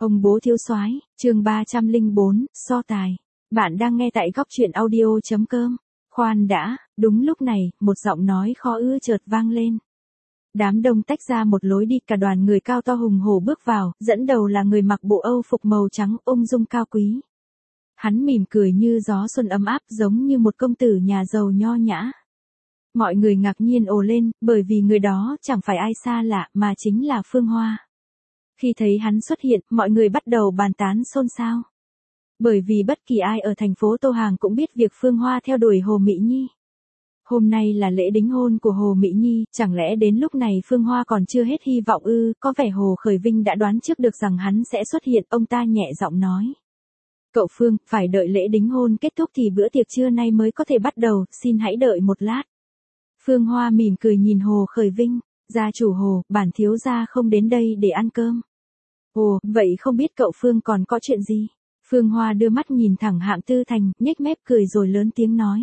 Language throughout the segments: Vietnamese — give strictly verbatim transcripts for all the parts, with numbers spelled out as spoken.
Ông bố thiếu soái, chương ba trăm lẻ bốn, so tài. Bạn đang nghe tại góc truyện audio chấm com. Khoan đã, đúng lúc này, một giọng nói khó ưa chợt vang lên. Đám đông tách ra một lối đi, cả đoàn người cao to hùng hổ bước vào, dẫn đầu là người mặc bộ Âu phục màu trắng, ung dung cao quý. Hắn mỉm cười như gió xuân ấm áp, giống như một công tử nhà giàu nho nhã. Mọi người ngạc nhiên ồ lên, bởi vì người đó chẳng phải ai xa lạ, mà chính là Phương Hoa. Khi thấy hắn xuất hiện, mọi người bắt đầu bàn tán xôn xao. Bởi vì bất kỳ ai ở thành phố Tô Hàng cũng biết việc Phương Hoa theo đuổi Hồ Mỹ Nhi. Hôm nay là lễ đính hôn của Hồ Mỹ Nhi, chẳng lẽ đến lúc này Phương Hoa còn chưa hết hy vọng ư? Có vẻ Hồ Khởi Vinh đã đoán trước được rằng hắn sẽ xuất hiện, ông ta nhẹ giọng nói. Cậu Phương, phải đợi lễ đính hôn kết thúc thì bữa tiệc trưa nay mới có thể bắt đầu, xin hãy đợi một lát. Phương Hoa mỉm cười nhìn Hồ Khởi Vinh, gia chủ Hồ, bản thiếu gia không đến đây để ăn cơm. Ồ, vậy không biết cậu Phương còn có chuyện gì? Phương Hoa đưa mắt nhìn thẳng Hạng Tư Thành, nhếch mép cười rồi lớn tiếng nói.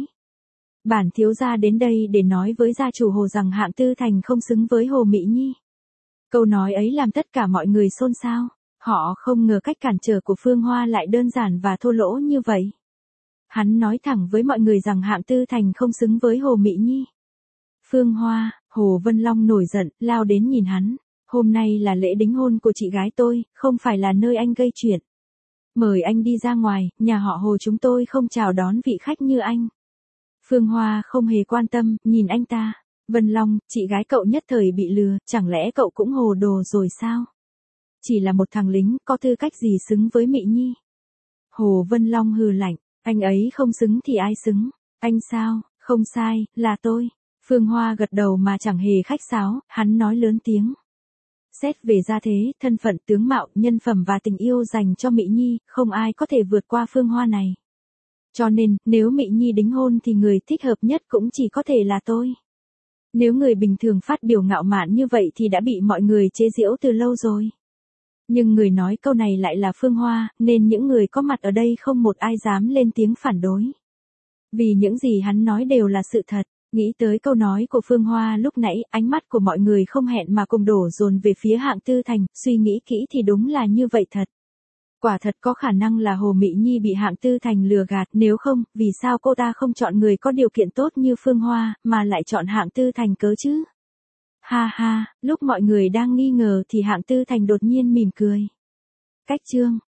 Bản thiếu gia đến đây để nói với gia chủ Hồ rằng Hạng Tư Thành không xứng với Hồ Mỹ Nhi. Câu nói ấy làm tất cả mọi người xôn xao. Họ không ngờ cách cản trở của Phương Hoa lại đơn giản và thô lỗ như vậy. Hắn nói thẳng với mọi người rằng Hạng Tư Thành không xứng với Hồ Mỹ Nhi. Phương Hoa, Hồ Vân Long nổi giận, lao đến nhìn hắn. Hôm nay là lễ đính hôn của chị gái tôi, không phải là nơi anh gây chuyện. Mời anh đi ra ngoài, nhà họ Hồ chúng tôi không chào đón vị khách như anh. Phương Hoa không hề quan tâm, nhìn anh ta. Vân Long, chị gái cậu nhất thời bị lừa, chẳng lẽ cậu cũng hồ đồ rồi sao? Chỉ là một thằng lính, có tư cách gì xứng với Mỹ Nhi? Hồ Vân Long hừ lạnh, anh ấy không xứng thì ai xứng? Anh sao? Không sai, là tôi. Phương Hoa gật đầu mà chẳng hề khách sáo, hắn nói lớn tiếng. Xét về gia thế, thân phận, tướng mạo, nhân phẩm và tình yêu dành cho Mỹ Nhi, không ai có thể vượt qua Phương Hoa này. Cho nên, nếu Mỹ Nhi đính hôn thì người thích hợp nhất cũng chỉ có thể là tôi. Nếu người bình thường phát biểu ngạo mạn như vậy thì đã bị mọi người chế giễu từ lâu rồi. Nhưng người nói câu này lại là Phương Hoa, nên những người có mặt ở đây không một ai dám lên tiếng phản đối. Vì những gì hắn nói đều là sự thật. Nghĩ tới câu nói của Phương Hoa lúc nãy, ánh mắt của mọi người không hẹn mà cùng đổ dồn về phía Hạng Tư Thành, suy nghĩ kỹ thì đúng là như vậy thật. Quả thật có khả năng là Hồ Mỹ Nhi bị Hạng Tư Thành lừa gạt, nếu không, vì sao cô ta không chọn người có điều kiện tốt như Phương Hoa, mà lại chọn Hạng Tư Thành cớ chứ? Ha ha, lúc mọi người đang nghi ngờ thì Hạng Tư Thành đột nhiên mỉm cười. Cách chương